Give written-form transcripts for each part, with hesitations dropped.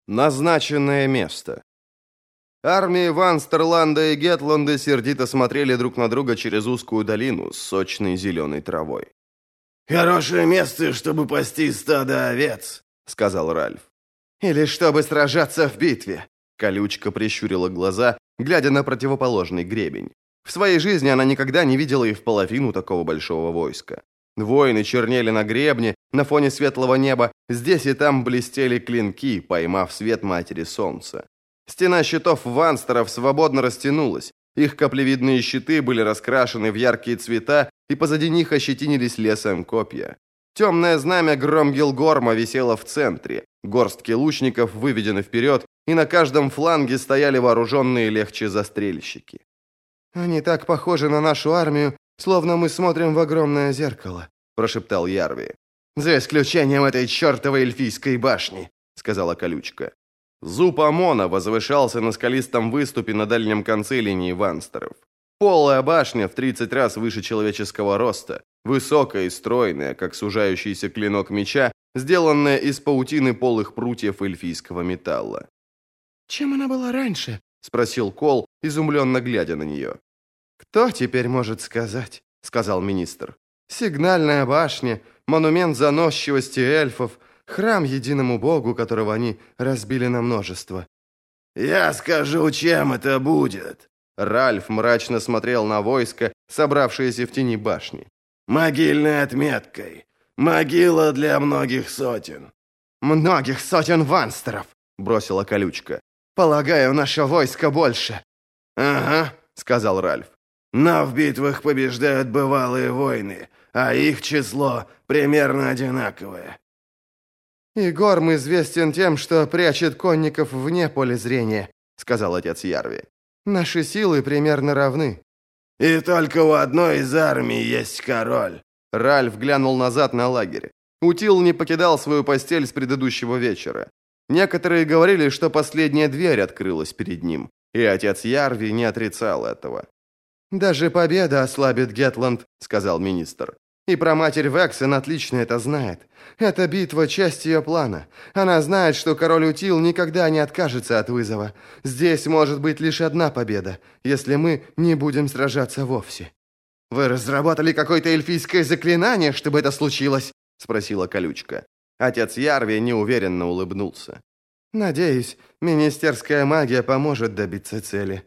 Назначенное место. Армии Ванстерланда и Гетланда сердито смотрели друг на друга через узкую долину с сочной зеленой травой. «Хорошее место, чтобы пасти стадо овец», — сказал Ральф. «Или чтобы сражаться в битве», — Колючка прищурила глаза, глядя на противоположный гребень. В своей жизни она никогда не видела и в половину такого большого войска. Воины чернели на гребне, на фоне светлого неба, здесь и там блестели клинки, поймав свет матери солнца. Стена щитов ванстеров свободно растянулась, их каплевидные щиты были раскрашены в яркие цвета, и позади них ощетинились лесом копья. Темное знамя Громгилгорма висело в центре, горстки лучников выведены вперед, и на каждом фланге стояли вооруженные легче застрельщики. «Они так похожи на нашу армию, словно мы смотрим в огромное зеркало», – прошептал Ярви. «За исключением этой чертовой эльфийской башни», – сказала Колючка. Зуб Амона возвышался на скалистом выступе на дальнем конце линии ванстеров. Полая башня в 30 раз выше человеческого роста, высокая и стройная, как сужающийся клинок меча, сделанная из паутины полых прутьев эльфийского металла. «Чем она была раньше?» – спросил Кол, изумленно глядя на нее. «Кто теперь может сказать?» – сказал министр. «Сигнальная башня, монумент заносчивости эльфов, храм единому богу, которого они разбили на множество». «Я скажу, чем это будет». Ральф мрачно смотрел на войско, собравшееся в тени башни. «Могильной отметкой. Могила для многих сотен». «Многих сотен ванстеров», – бросила Колючка. «Полагаю, наше войско больше». «Ага», – сказал Ральф. «Но в битвах побеждают бывалые войны, а их число примерно одинаковое». «И Горм известен тем, что прячет конников вне поля зрения», — сказал отец Ярви. «Наши силы примерно равны». «И только у одной из армий есть король». Ральф глянул назад на лагерь. Утил не покидал свою постель с предыдущего вечера. Некоторые говорили, что последняя дверь открылась перед ним, и отец Ярви не отрицал этого. «Даже победа ослабит Гетланд», — сказал министр. «И проматерь Вексен отлично это знает. Эта битва — часть ее плана. Она знает, что король Утил никогда не откажется от вызова. Здесь может быть лишь одна победа, если мы не будем сражаться вовсе». «Вы разработали какое-то эльфийское заклинание, чтобы это случилось?» — спросила Колючка. Отец Ярви неуверенно улыбнулся. «Надеюсь, министерская магия поможет добиться цели».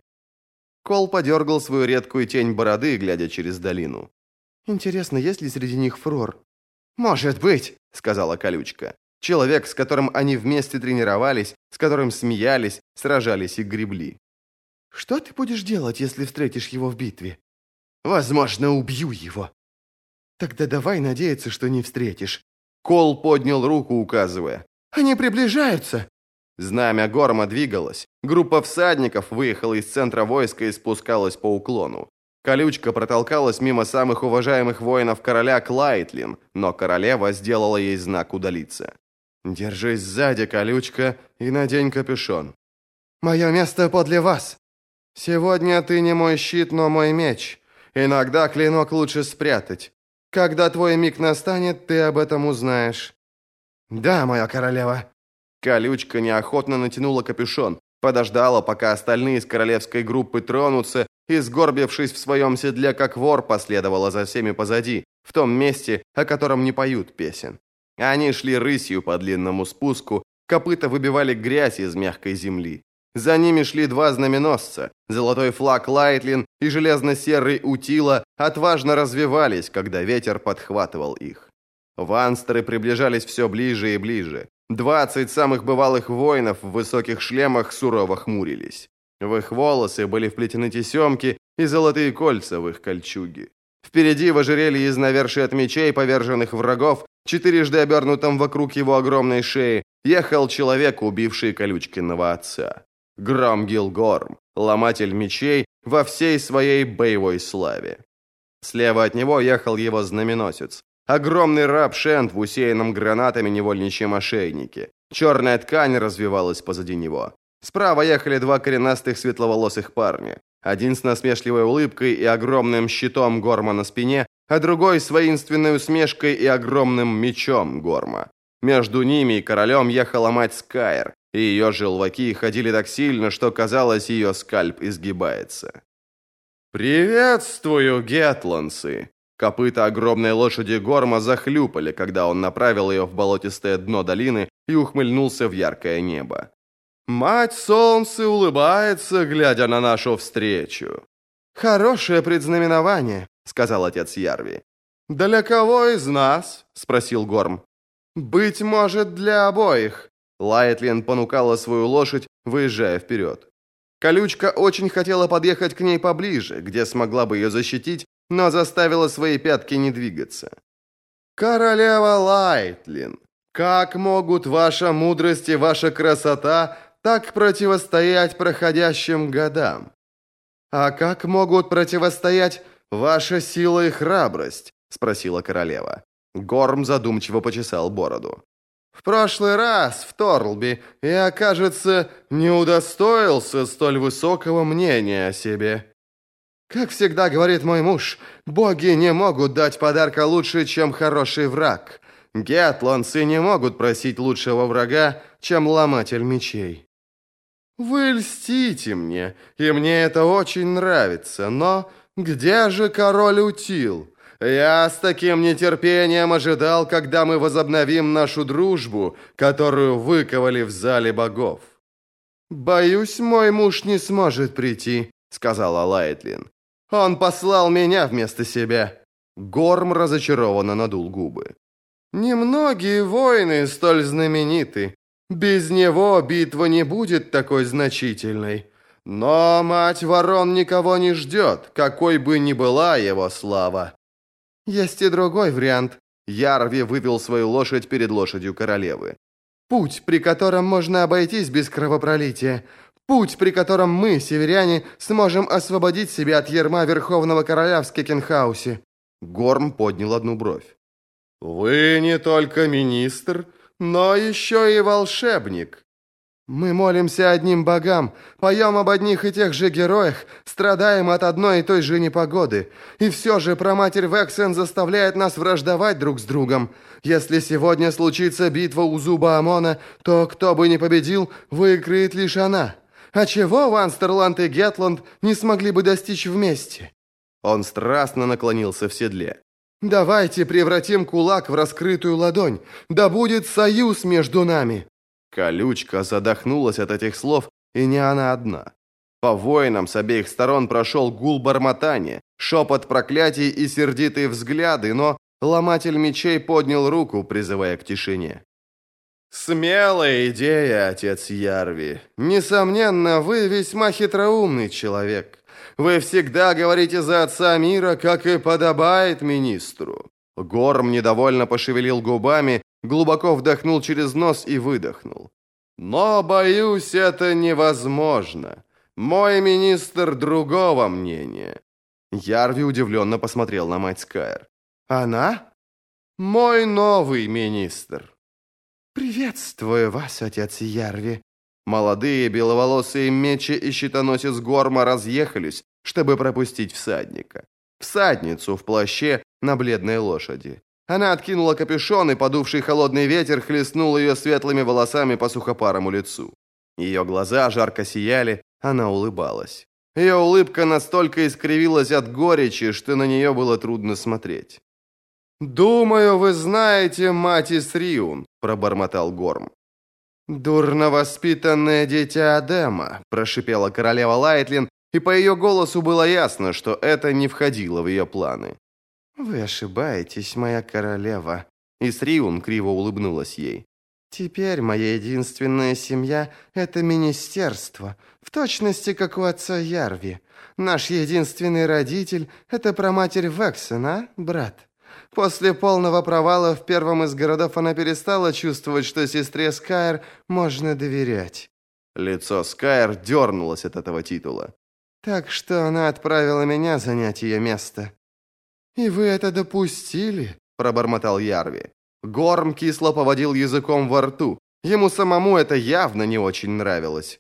Кол подергал свою редкую тень бороды, глядя через долину. «Интересно, есть ли среди них Фрор?» «Может быть», — сказала Колючка. «Человек, с которым они вместе тренировались, с которым смеялись, сражались и гребли». «Что ты будешь делать, если встретишь его в битве?» «Возможно, убью его». «Тогда давай надеяться, что не встретишь». Кол поднял руку, указывая. «Они приближаются!» Знамя Горма двигалось. Группа всадников выехала из центра войска и спускалась по уклону. Колючка протолкалась мимо самых уважаемых воинов короля Клайтлин, но королева сделала ей знак удалиться. «Держись сзади, Колючка, и надень капюшон». «Мое место подле вас. Сегодня ты не мой щит, но мой меч. Иногда клинок лучше спрятать. Когда твой миг настанет, ты об этом узнаешь». «Да, моя королева». Колючка неохотно натянула капюшон, подождала, пока остальные из королевской группы тронутся, и, сгорбившись в своем седле, как вор, последовала за всеми позади, в том месте, о котором не поют песен. Они шли рысью по длинному спуску, копыта выбивали грязь из мягкой земли. За ними шли два знаменосца, золотой флаг Лайтлин и железно-серый Утила отважно развивались, когда ветер подхватывал их. Ванстеры приближались все ближе и ближе. 20 самых бывалых воинов в высоких шлемах сурово хмурились. В их волосы были вплетены тесемки и золотые кольца в их кольчуге. Впереди в ожерелье из навершия от мечей поверженных врагов, четырежды обернутом вокруг его огромной шеи, ехал человек, убивший Колючкиного отца. Громгилгорм, ломатель мечей во всей своей боевой славе. Слева от него ехал его знаменосец. Огромный раб Шент в усеянном гранатами невольничьем ошейнике. Черная ткань развивалась позади него. Справа ехали два коренастых светловолосых парня. Один с насмешливой улыбкой и огромным щитом Горма на спине, а другой с воинственной усмешкой и огромным мечом Горма. Между ними и королем ехала мать Скайр, и ее желваки ходили так сильно, что казалось, ее скальп изгибается. «Приветствую, гетландцы!» Копыта огромной лошади Горма захлюпали, когда он направил ее в болотистое дно долины и ухмыльнулся в яркое небо. «Мать солнце улыбается, глядя на нашу встречу». «Хорошее предзнаменование», — сказал отец Ярви. «Для кого из нас?» — спросил Горм. «Быть может, для обоих». Лайтлин понукала свою лошадь, выезжая вперед. Колючка очень хотела подъехать к ней поближе, где смогла бы ее защитить, но заставила свои пятки не двигаться. «Королева Лайтлин, как могут ваша мудрость и ваша красота так противостоять проходящим годам? А как могут противостоять ваша сила и храбрость?» — спросила королева. Горм задумчиво почесал бороду. «В прошлый раз в Торлби я, кажется, не удостоился столь высокого мнения о себе. Как всегда говорит мой муж, боги не могут дать подарка лучше, чем хороший враг. Гетландцы не могут просить лучшего врага, чем ломатель мечей. Вы льстите мне, и мне это очень нравится, но где же король Утил? Я с таким нетерпением ожидал, когда мы возобновим нашу дружбу, которую выковали в зале богов. Боюсь, мой муж не сможет прийти, сказала Лайтлин. Он послал меня вместо себя. Горм разочарованно надул губы. Немногие воины столь знамениты. Без него битва не будет такой значительной. Но мать ворон никого не ждет, какой бы ни была его слава. Есть и другой вариант. Ярви вывел свою лошадь перед лошадью королевы. Путь, при котором можно обойтись без кровопролития. Путь, при котором мы, северяне, сможем освободить себя от ярма Верховного Короля в Скекенхаусе. Горм поднял одну бровь. Вы не только министр, но еще и волшебник. Мы молимся одним богам, поем об одних и тех же героях, страдаем от одной и той же непогоды. И все же праматерь Вексен заставляет нас враждовать друг с другом. Если сегодня случится битва у зуба Амона, то кто бы ни победил, выиграет лишь она. А чего Ванстерленд и Гетланд не смогли бы достичь вместе? Он страстно наклонился в седле. Давайте превратим кулак в раскрытую ладонь. Да будет союз между нами. Колючка задохнулась от этих слов, и не она одна. По воинам с обеих сторон прошел гул бормотания, шепот проклятий и сердитые взгляды, но ломатель мечей поднял руку, призывая к тишине. «Смелая идея, отец Ярви. Несомненно, вы весьма хитроумный человек. Вы всегда говорите за отца мира, как и подобает министру». Горм недовольно пошевелил губами, глубоко вдохнул через нос и выдохнул. «Но, боюсь, это невозможно. Мой министр другого мнения». Ярви удивленно посмотрел на мать Скайр. «Она? Мой новый министр». «Приветствую вас, отец Ярви». Молодые беловолосые мечи и щитоносец Горма разъехались, чтобы пропустить всадника. Всадницу в плаще на бледной лошади. Она откинула капюшон, и подувший холодный ветер хлестнул ее светлыми волосами по сухопарому лицу. Ее глаза жарко сияли, она улыбалась. Ее улыбка настолько искривилась от горечи, что на нее было трудно смотреть. «Думаю, вы знаете мать Исриун», — пробормотал Горм. «Дурно воспитанное дитя Адема», — прошипела королева Лайтлин, и по ее голосу было ясно, что это не входило в ее планы. «Вы ошибаетесь, моя королева», — Исриун криво улыбнулась ей. «Теперь моя единственная семья — это министерство, в точности, как у отца Ярви. Наш единственный родитель — это праматерь Вексен, а, брат?» После полного провала в первом из городов она перестала чувствовать, что сестре Скайр можно доверять. Лицо Скайр дернулось от этого титула. Так что она отправила меня занять ее место. «И вы это допустили?» – пробормотал Ярви. Горм кисло поводил языком во рту. Ему самому это явно не очень нравилось.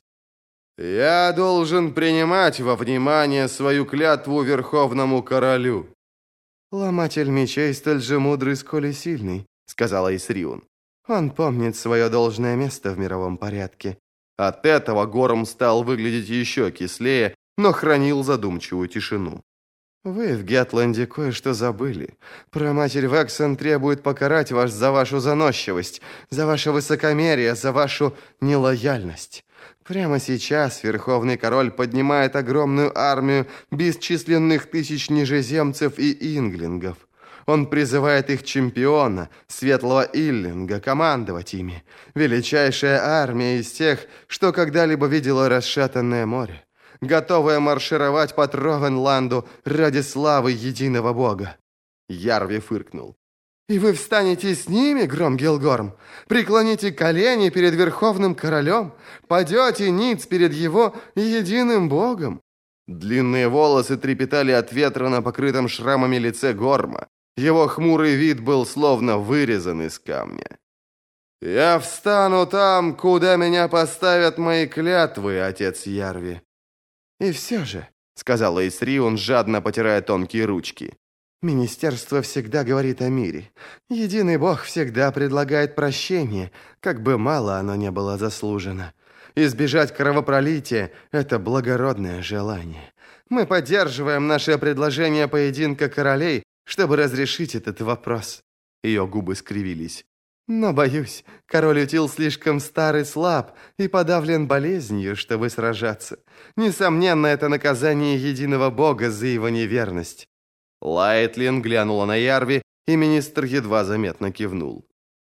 «Я должен принимать во внимание свою клятву Верховному Королю». «Ломатель мечей столь же мудрый, сколь и сильный», — сказала Исриун. «Он помнит свое должное место в мировом порядке От этого Горм стал выглядеть еще кислее, но хранил задумчивую тишину. «Вы в Гетланде кое-что забыли. Проматерь Вексон требует покарать вас за вашу заносчивость, за ваше высокомерие, за вашу нелояльность. Прямо сейчас Верховный Король поднимает огромную армию бесчисленных тысяч нижеземцев и инглингов. Он призывает их чемпиона, Светлого Иллинга, командовать ими. Величайшая армия из тех, что когда-либо видела расшатанное море, готовая маршировать по Тровенланду ради славы единого бога». Ярви фыркнул. «И вы встанете с ними, Громгилгорм? Преклоните колени перед Верховным Королем? Падете ниц перед его единым богом?» Длинные волосы трепетали от ветра на покрытом шрамами лице Горма. Его хмурый вид был словно вырезан из камня. «Я встану там, куда меня поставят мои клятвы, отец Ярви». «И все же», — сказала Исриун, жадно потирая тонкие ручки, «Министерство всегда говорит о мире. Единый Бог всегда предлагает прощение, как бы мало оно не было заслужено. Избежать кровопролития – это благородное желание. Мы поддерживаем наше предложение поединка королей, чтобы разрешить этот вопрос». Ее губы скривились. «Но, боюсь, король Утил слишком стар и слаб и подавлен болезнью, чтобы сражаться. Несомненно, это наказание единого бога за его неверность». Лайтлин глянула на Ярви, и министр едва заметно кивнул.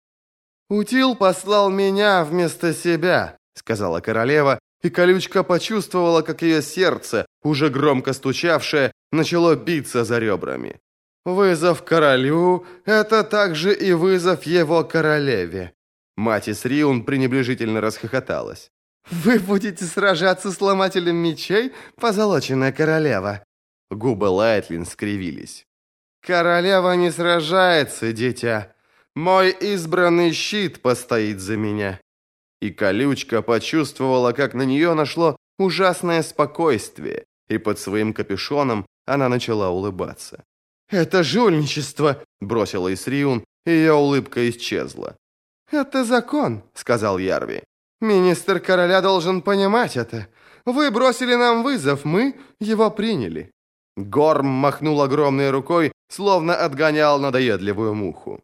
«Утил послал меня вместо себя», — сказала королева, и колючка почувствовала, как ее сердце, уже громко стучавшее, начало биться за ребрами. «Вызов королю — это также и вызов его королеве». Мать Исриун пренебрежительно расхохоталась. «Вы будете сражаться с ломателем мечей, позолоченная королева?» Губы Лайтлин скривились. «Королева не сражается, дитя. Мой избранный щит постоит за меня». И колючка почувствовала, как на нее нашло ужасное спокойствие, и под своим капюшоном она начала улыбаться. «Это жульничество!» – бросила Исриун, и ее улыбка исчезла. «Это закон», – сказал Ярви. «Министр короля должен понимать это. Вы бросили нам вызов, мы его приняли». Горм махнул огромной рукой, словно отгонял надоедливую муху.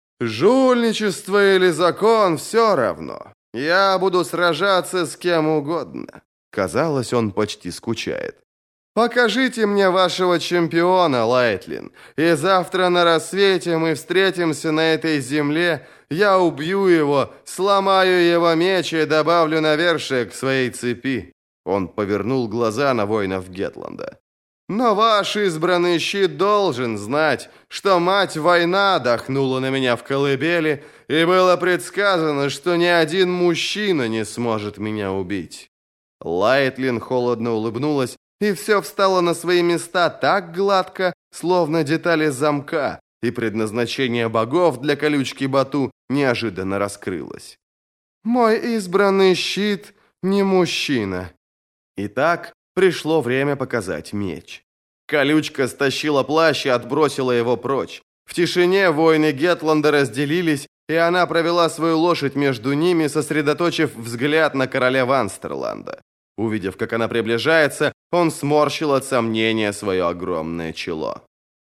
«Жульничество или закон – все равно. Я буду сражаться с кем угодно». Казалось, он почти скучает. «Покажите мне вашего чемпиона, Лайтлин, и завтра на рассвете мы встретимся на этой земле, я убью его, сломаю его меч и добавлю навершие к своей цепи». Он повернул глаза на воинов Гетланда. «Но ваш избранный щит должен знать, что мать-война дохнула на меня в колыбели, и было предсказано, что ни один мужчина не сможет меня убить». Лайтлин холодно улыбнулась, и все встало на свои места так гладко, словно детали замка, и предназначение богов для колючки Бату неожиданно раскрылось. «Мой избранный щит не мужчина». Итак, пришло время показать меч. Колючка стащила плащ и отбросила его прочь. В тишине воины Гетланда разделились, и она провела свою лошадь между ними, сосредоточив взгляд на короля Ванстерланда. Увидев, как она приближается, он сморщил от сомнения свое огромное чело.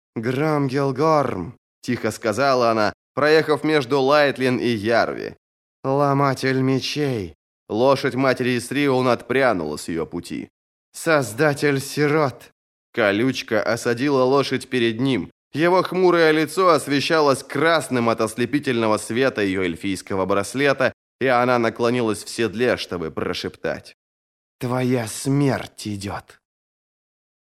«Громгилгорм», — тихо сказала она, проехав между Лайтлин и Ярви. «Ломатель мечей». Лошадь матери Исриун отпрянула с ее пути. «Создатель сирот». Колючка осадила лошадь перед ним. Его хмурое лицо освещалось красным от ослепительного света ее эльфийского браслета, и она наклонилась в седле, чтобы прошептать: «Твоя смерть идет».